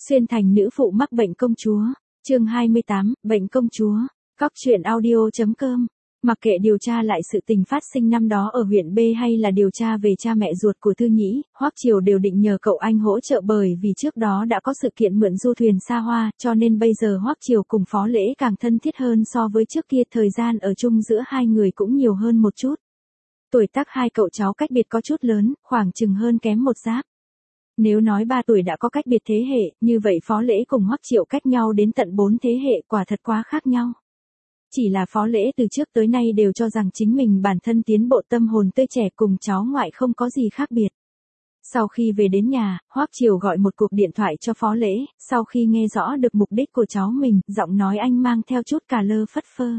Xuyên thành nữ phụ mắc bệnh công chúa. Chương 28, bệnh công chúa. Cóc truyện audio.com. Mặc kệ điều tra lại sự tình phát sinh năm đó ở huyện B hay là điều tra về cha mẹ ruột của Thư Nhĩ, Hoắc Triều đều định nhờ cậu anh hỗ trợ, bởi vì trước đó đã có sự kiện mượn du thuyền xa hoa, cho nên bây giờ Hoắc Triều cùng Phó Lễ càng thân thiết hơn so với trước kia, thời gian ở chung giữa hai người cũng nhiều hơn một chút. Tuổi tác hai cậu cháu cách biệt có chút lớn, khoảng chừng hơn kém một giáp. Nếu nói 3 tuổi đã có cách biệt thế hệ, như vậy Phó Lễ cùng Hoắc Triều cách nhau đến tận 4 thế hệ, quả thật quá khác nhau. Chỉ là Phó Lễ từ trước tới nay đều cho rằng chính mình bản thân tiến bộ, tâm hồn tươi trẻ, cùng cháu ngoại không có gì khác biệt. Sau khi về đến nhà, Hoắc Triều gọi một cuộc điện thoại cho Phó Lễ, sau khi nghe rõ được mục đích của cháu mình, giọng nói anh mang theo chút cà lơ phất phơ.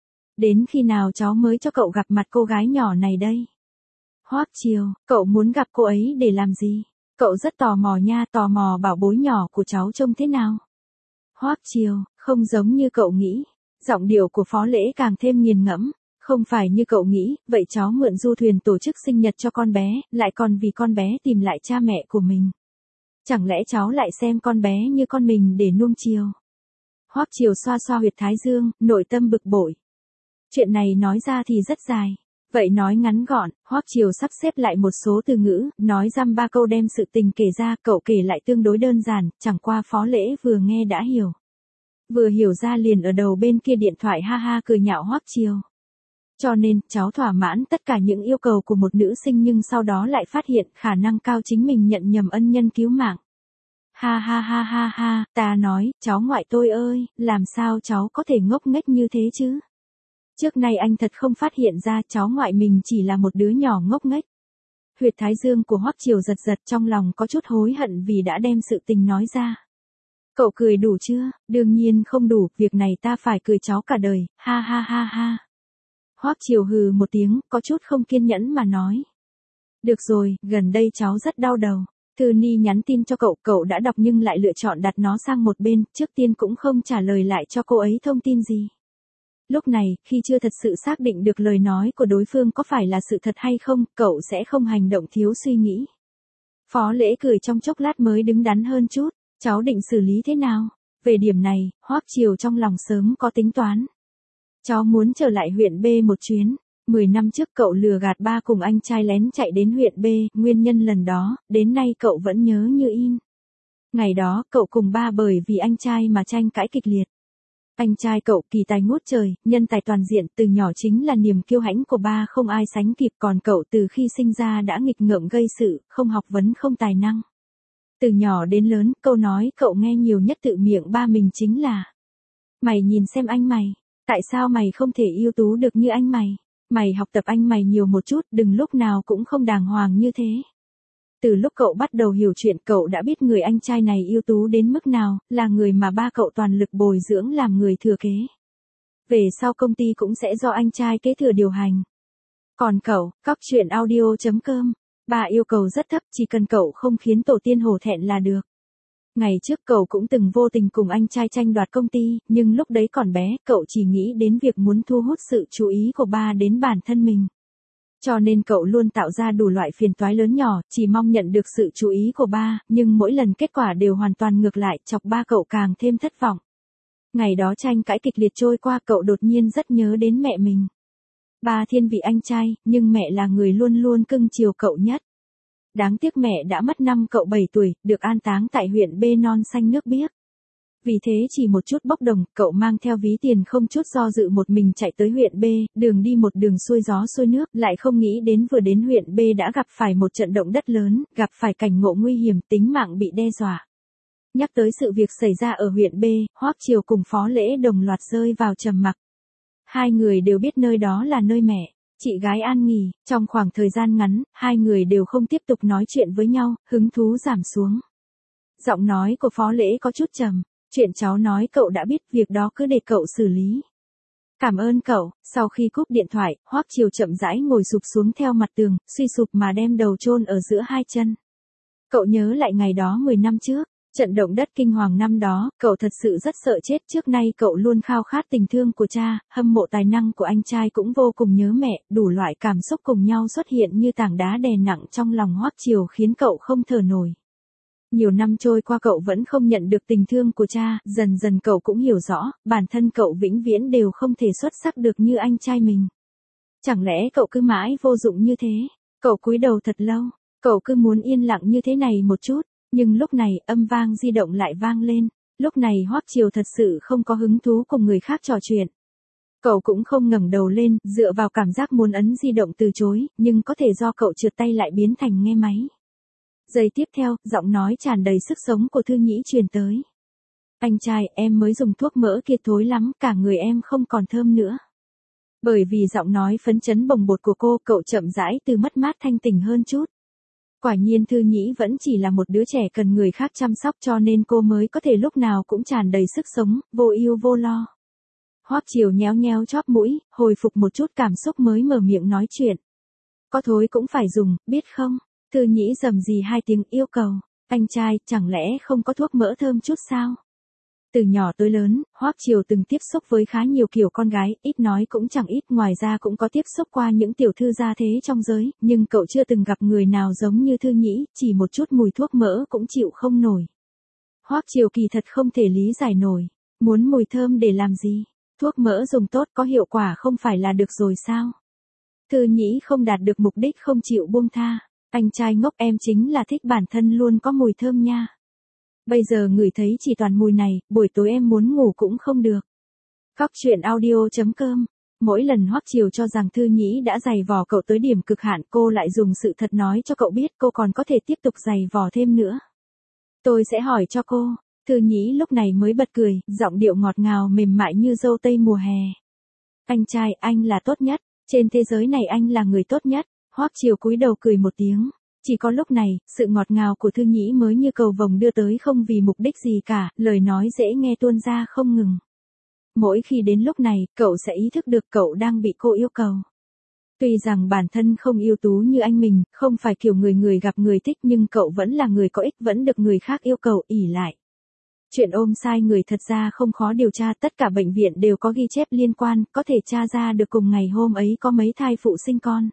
Đến khi nào cháu mới cho cậu gặp mặt cô gái nhỏ này đây? Hoắc Triều, cậu muốn gặp cô ấy để làm gì? Cậu rất tò mò nha, tò mò bảo bối nhỏ của cháu trông thế nào. Hoắc Triều, không giống như cậu nghĩ. Giọng điệu của Phó Lễ càng thêm nghiền ngẫm. Không phải như cậu nghĩ, vậy cháu mượn du thuyền tổ chức sinh nhật cho con bé, lại còn vì con bé tìm lại cha mẹ của mình. Chẳng lẽ cháu lại xem con bé như con mình để nuông chiều? Hoắc Triều xoa xoa huyệt thái dương, nội tâm bực bội. Chuyện này nói ra thì rất dài. Vậy nói ngắn gọn, Hoắc Triều sắp xếp lại một số từ ngữ, nói dăm ba câu đem sự tình kể ra, cậu kể lại tương đối đơn giản, chẳng qua Phó Lễ vừa nghe đã hiểu. Vừa hiểu ra liền ở đầu bên kia điện thoại ha ha cười nhạo Hoắc Triều. Cho nên, cháu thỏa mãn tất cả những yêu cầu của một nữ sinh, nhưng sau đó lại phát hiện khả năng cao chính mình nhận nhầm ân nhân cứu mạng. Ha ha ha ha ha, ta nói, cháu ngoại tôi ơi, làm sao cháu có thể ngốc nghếch như thế chứ? Trước nay anh thật không phát hiện ra cháu ngoại mình chỉ là một đứa nhỏ ngốc nghếch. Huyệt thái dương của Hoắc Triều giật giật, trong lòng có chút hối hận vì đã đem sự tình nói ra. Cậu cười đủ chưa? Đương nhiên không đủ, việc này ta phải cười cháu cả đời, ha ha ha ha. Hoắc Triều hừ một tiếng, có chút không kiên nhẫn mà nói. Được rồi, gần đây cháu rất đau đầu. Thư Ni nhắn tin cho cậu, cậu đã đọc nhưng lại lựa chọn đặt nó sang một bên, trước tiên cũng không trả lời lại cho cô ấy thông tin gì. Lúc này, khi chưa thật sự xác định được lời nói của đối phương có phải là sự thật hay không, cậu sẽ không hành động thiếu suy nghĩ. Phó Lễ cười trong chốc lát mới đứng đắn hơn chút. Cháu định xử lý thế nào? Về điểm này, Hoắc Triều trong lòng sớm có tính toán. Cháu muốn trở lại huyện B một chuyến. 10 năm trước cậu lừa gạt ba cùng anh trai lén chạy đến huyện B, nguyên nhân lần đó, đến nay cậu vẫn nhớ như in. Ngày đó, cậu cùng ba bởi vì anh trai mà tranh cãi kịch liệt. Anh trai cậu kỳ tài ngút trời, nhân tài toàn diện, từ nhỏ chính là niềm kiêu hãnh của ba không ai sánh kịp, còn cậu từ khi sinh ra đã nghịch ngợm gây sự, không học vấn không tài năng. Từ nhỏ đến lớn, câu nói cậu nghe nhiều nhất tự miệng ba mình chính là: mày nhìn xem anh mày, tại sao mày không thể ưu tú được như anh mày? Mày học tập anh mày nhiều một chút, đừng lúc nào cũng không đàng hoàng như thế. Từ lúc cậu bắt đầu hiểu chuyện, cậu đã biết người anh trai này ưu tú đến mức nào, là người mà ba cậu toàn lực bồi dưỡng làm người thừa kế. Về sau công ty cũng sẽ do anh trai kế thừa điều hành. Còn cậu, cóc truyện audio.com. Ba yêu cầu rất thấp, chỉ cần cậu không khiến tổ tiên hổ thẹn là được. Ngày trước cậu cũng từng vô tình cùng anh trai tranh đoạt công ty, nhưng lúc đấy còn bé, cậu chỉ nghĩ đến việc muốn thu hút sự chú ý của ba đến bản thân mình. Cho nên cậu luôn tạo ra đủ loại phiền toái lớn nhỏ, chỉ mong nhận được sự chú ý của ba, nhưng mỗi lần kết quả đều hoàn toàn ngược lại, chọc ba cậu càng thêm thất vọng. Ngày đó tranh cãi kịch liệt trôi qua, cậu đột nhiên rất nhớ đến mẹ mình. Ba thiên vị anh trai, nhưng mẹ là người luôn luôn cưng chiều cậu nhất. Đáng tiếc mẹ đã mất năm cậu 7 tuổi, được an táng tại huyện B non xanh nước biếc. Vì thế chỉ một chút bốc đồng, cậu mang theo ví tiền không chút do dự một mình chạy tới huyện B, đường đi một đường xuôi gió xuôi nước, lại không nghĩ đến vừa đến huyện B đã gặp phải một trận động đất lớn, gặp phải cảnh ngộ nguy hiểm, tính mạng bị đe dọa. Nhắc tới sự việc xảy ra ở huyện B, Hoắc Triều cùng Phó Lễ đồng loạt rơi vào trầm mặc. Hai người đều biết nơi đó là nơi mẹ, chị gái an nghỉ, trong khoảng thời gian ngắn, hai người đều không tiếp tục nói chuyện với nhau, hứng thú giảm xuống. Giọng nói của Phó Lễ có chút trầm, chuyện cháu nói cậu đã biết, việc đó cứ để cậu xử lý. Cảm ơn cậu. Sau khi cúp điện thoại, Hoắc Triều chậm rãi ngồi sụp xuống theo mặt tường, suy sụp mà đem đầu chôn ở giữa hai chân. Cậu nhớ lại ngày đó 10 năm trước. Trận động đất kinh hoàng năm đó, cậu thật sự rất sợ chết, trước nay cậu luôn khao khát tình thương của cha, hâm mộ tài năng của anh trai, cũng vô cùng nhớ mẹ, đủ loại cảm xúc cùng nhau xuất hiện như tảng đá đè nặng trong lòng Hoắc Triều khiến cậu không thở nổi. Nhiều năm trôi qua cậu vẫn không nhận được tình thương của cha, dần dần cậu cũng hiểu rõ, bản thân cậu vĩnh viễn đều không thể xuất sắc được như anh trai mình. Chẳng lẽ cậu cứ mãi vô dụng như thế? Cậu cúi đầu thật lâu, cậu cứ muốn yên lặng như thế này một chút, nhưng lúc này âm vang di động lại vang lên, lúc này Hoắc Triều thật sự không có hứng thú cùng người khác trò chuyện. Cậu cũng không ngẩng đầu lên, dựa vào cảm giác muốn ấn di động từ chối, nhưng có thể do cậu trượt tay lại biến thành nghe máy. Giây tiếp theo, giọng nói tràn đầy sức sống của Thư Nhĩ truyền tới. Anh trai, em mới dùng thuốc mỡ kia thối lắm, cả người em không còn thơm nữa. Bởi vì giọng nói phấn chấn bồng bột của cô, cậu chậm rãi từ mất mát thanh tỉnh hơn chút. Quả nhiên Thư Nhĩ vẫn chỉ là một đứa trẻ cần người khác chăm sóc, cho nên cô mới có thể lúc nào cũng tràn đầy sức sống, vô ưu vô lo. Hoắc Triều nhéo nhéo chóp mũi, hồi phục một chút cảm xúc mới mở miệng nói chuyện. Có thối cũng phải dùng, biết không? Thư Nhĩ rầm rì hai tiếng yêu cầu. Anh trai, chẳng lẽ không có thuốc mỡ thơm chút sao? Từ nhỏ tới lớn, Hoắc Triều từng tiếp xúc với khá nhiều kiểu con gái, ít nói cũng chẳng ít, ngoài ra cũng có tiếp xúc qua những tiểu thư gia thế trong giới, nhưng cậu chưa từng gặp người nào giống như Thư Nhĩ, chỉ một chút mùi thuốc mỡ cũng chịu không nổi. Hoắc Triều kỳ thật không thể lý giải nổi, muốn mùi thơm để làm gì? Thuốc mỡ dùng tốt có hiệu quả không phải là được rồi sao? Thư Nhĩ không đạt được mục đích không chịu buông tha. Anh trai ngốc, em chính là thích bản thân luôn có mùi thơm nha. Bây giờ ngửi thấy chỉ toàn mùi này, buổi tối em muốn ngủ cũng không được. Cóc truyện audio.com. Mỗi lần Hoắc Triều cho rằng Thư Nhĩ đã giày vò cậu tới điểm cực hạn, cô lại dùng sự thật nói cho cậu biết cô còn có thể tiếp tục giày vò thêm nữa. Tôi sẽ hỏi cho cô. Thư Nhĩ lúc này mới bật cười, giọng điệu ngọt ngào mềm mại như dâu tây mùa hè. Anh trai, anh là tốt nhất, trên thế giới này anh là người tốt nhất. Hoắc Triều cúi đầu cười một tiếng. Chỉ có lúc này, sự ngọt ngào của Thư Nhĩ mới như cầu vồng đưa tới, không vì mục đích gì cả, lời nói dễ nghe tuôn ra không ngừng. Mỗi khi đến lúc này, cậu sẽ ý thức được cậu đang bị cô yêu cầu. Tuy rằng bản thân không ưu tú như anh mình, không phải kiểu người người gặp người thích, nhưng cậu vẫn là người có ích, vẫn được người khác yêu cầu, ỷ lại. Chuyện ôm sai người thật ra không khó điều tra, tất cả bệnh viện đều có ghi chép liên quan, có thể tra ra được cùng ngày hôm ấy có mấy thai phụ sinh con.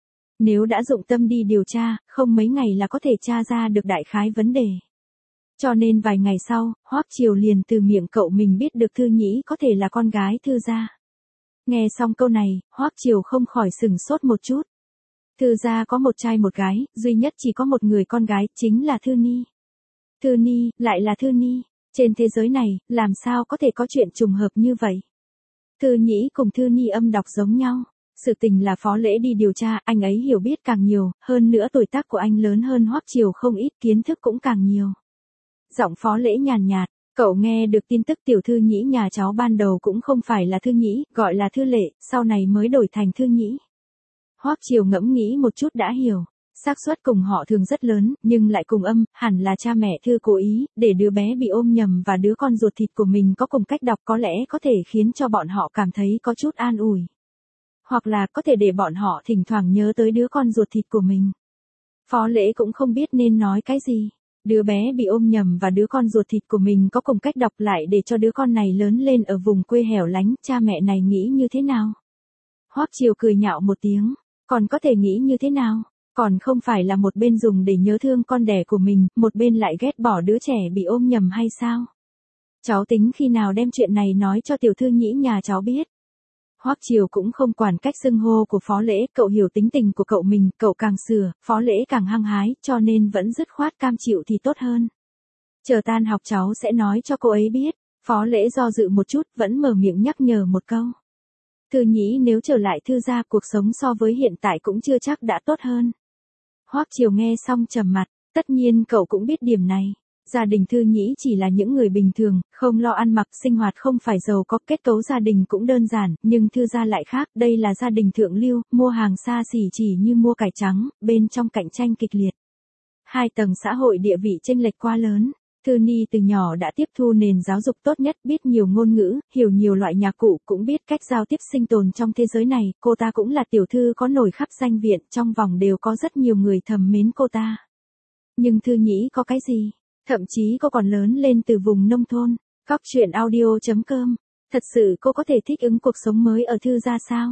Nếu đã dụng tâm đi điều tra, không mấy ngày là có thể tra ra được đại khái vấn đề. Cho nên vài ngày sau, Hoắc Triều liền từ miệng cậu mình biết được Thư Nhĩ có thể là con gái Thư gia. Nghe xong câu này, Hoắc Triều không khỏi sửng sốt một chút. Thư gia có một trai một gái, duy nhất chỉ có một người con gái, chính là Thư Ni. Thư Ni, lại là Thư Ni. Trên thế giới này, làm sao có thể có chuyện trùng hợp như vậy? Thư Nhĩ cùng Thư Ni âm đọc giống nhau. Sự tình là Phó Lễ đi điều tra, anh ấy hiểu biết càng nhiều, hơn nữa tuổi tác của anh lớn hơn Hoắc Triều không ít, kiến thức cũng càng nhiều. Giọng Phó Lễ nhàn nhạt, cậu nghe được tin tức tiểu Thư Nhĩ nhà cháu ban đầu cũng không phải là Thư Nhĩ, gọi là Thư Lệ, sau này mới đổi thành Thư Nhĩ. Hoắc Triều ngẫm nghĩ một chút đã hiểu, xác suất cùng họ thường rất lớn, nhưng lại cùng âm, hẳn là cha mẹ Thư cố ý, để đứa bé bị ôm nhầm và đứa con ruột thịt của mình có cùng cách đọc, có lẽ có thể khiến cho bọn họ cảm thấy có chút an ủi. Hoặc là có thể để bọn họ thỉnh thoảng nhớ tới đứa con ruột thịt của mình. Phó Lễ cũng không biết nên nói cái gì. Đứa bé bị ôm nhầm và đứa con ruột thịt của mình có cùng cách đọc, lại để cho đứa con này lớn lên ở vùng quê hẻo lánh, cha mẹ này nghĩ như thế nào? Hoắc Triều cười nhạo một tiếng, còn có thể nghĩ như thế nào? Còn không phải là một bên dùng để nhớ thương con đẻ của mình, một bên lại ghét bỏ đứa trẻ bị ôm nhầm hay sao? Cháu tính khi nào đem chuyện này nói cho tiểu Thư Nhĩ nhà cháu biết? Hoắc Triều cũng không quản cách xưng hô của Phó Lễ, cậu hiểu tính tình của cậu mình, cậu càng sửa, Phó Lễ càng hăng hái, cho nên vẫn dứt khoát cam chịu thì tốt hơn. Chờ tan học cháu sẽ nói cho cô ấy biết. Phó Lễ do dự một chút, vẫn mở miệng nhắc nhở một câu. Thư Nhĩ nếu trở lại Thư gia, cuộc sống so với hiện tại cũng chưa chắc đã tốt hơn. Hoắc Triều nghe xong trầm mặt, tất nhiên cậu cũng biết điểm này. Gia đình Thư Nhĩ chỉ là những người bình thường, không lo ăn mặc, sinh hoạt không phải giàu có, kết cấu gia đình cũng đơn giản, nhưng Thư gia lại khác, đây là gia đình thượng lưu, mua hàng xa xỉ chỉ như mua cải trắng, bên trong cạnh tranh kịch liệt. Hai tầng xã hội địa vị chênh lệch quá lớn. Thư Ni từ nhỏ đã tiếp thu nền giáo dục tốt nhất, biết nhiều ngôn ngữ, hiểu nhiều loại nhạc cụ, cũng biết cách giao tiếp sinh tồn trong thế giới này, cô ta cũng là tiểu thư có nổi khắp danh viện, trong vòng đều có rất nhiều người thầm mến cô ta. Nhưng Thư Nhĩ có cái gì? Thậm chí cô còn lớn lên từ vùng nông thôn. Cóc truyện audio.com. Thật sự cô có thể thích ứng cuộc sống mới ở Thư gia sao?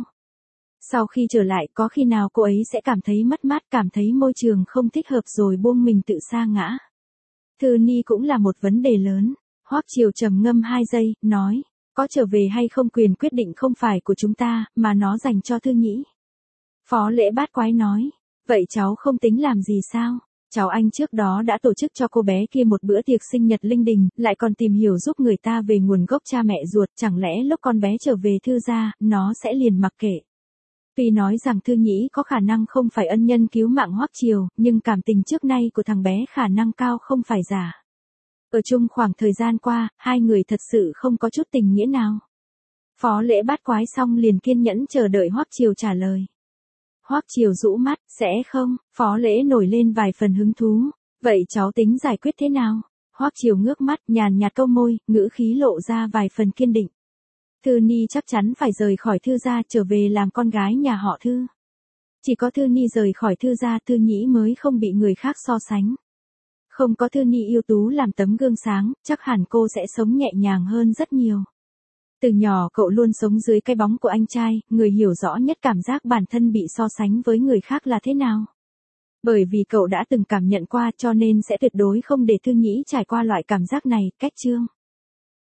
Sau khi trở lại, có khi nào cô ấy sẽ cảm thấy mất mát, cảm thấy môi trường không thích hợp rồi buông mình tự sa ngã? Thư Ni cũng là một vấn đề lớn. Hoắc Triều trầm ngâm 2 giây, nói, có trở về hay không quyền quyết định không phải của chúng ta, mà nó dành cho Thư Nhĩ. Phó Lễ Bát Quái nói, vậy cháu không tính làm gì sao? Cháu anh trước đó đã tổ chức cho cô bé kia một bữa tiệc sinh nhật linh đình, lại còn tìm hiểu giúp người ta về nguồn gốc cha mẹ ruột, chẳng lẽ lúc con bé trở về Thư gia, nó sẽ liền mặc kệ. Tuy nói rằng Thư Nhĩ có khả năng không phải ân nhân cứu mạng Hoắc Triều, nhưng cảm tình trước nay của thằng bé khả năng cao không phải giả. Ở chung khoảng thời gian qua, hai người thật sự không có chút tình nghĩa nào. Phó Lễ Bát Quái xong liền kiên nhẫn chờ đợi Hoắc Triều trả lời. Hoắc Triều rũ mắt, sẽ không, Phó Lễ nổi lên vài phần hứng thú. Vậy cháu tính giải quyết thế nào? Hoắc Triều ngước mắt, nhàn nhạt câu môi, ngữ khí lộ ra vài phần kiên định. Thư Ni chắc chắn phải rời khỏi Thư gia trở về làm con gái nhà họ Thư. Chỉ có Thư Ni rời khỏi Thư gia, Thư Nhĩ mới không bị người khác so sánh. Không có Thư Ni ưu tú làm tấm gương sáng, chắc hẳn cô sẽ sống nhẹ nhàng hơn rất nhiều. Từ nhỏ cậu luôn sống dưới cái bóng của anh trai, người hiểu rõ nhất cảm giác bản thân bị so sánh với người khác là thế nào. Bởi vì cậu đã từng cảm nhận qua cho nên sẽ tuyệt đối không để Thư Nhĩ trải qua loại cảm giác này, cách chương.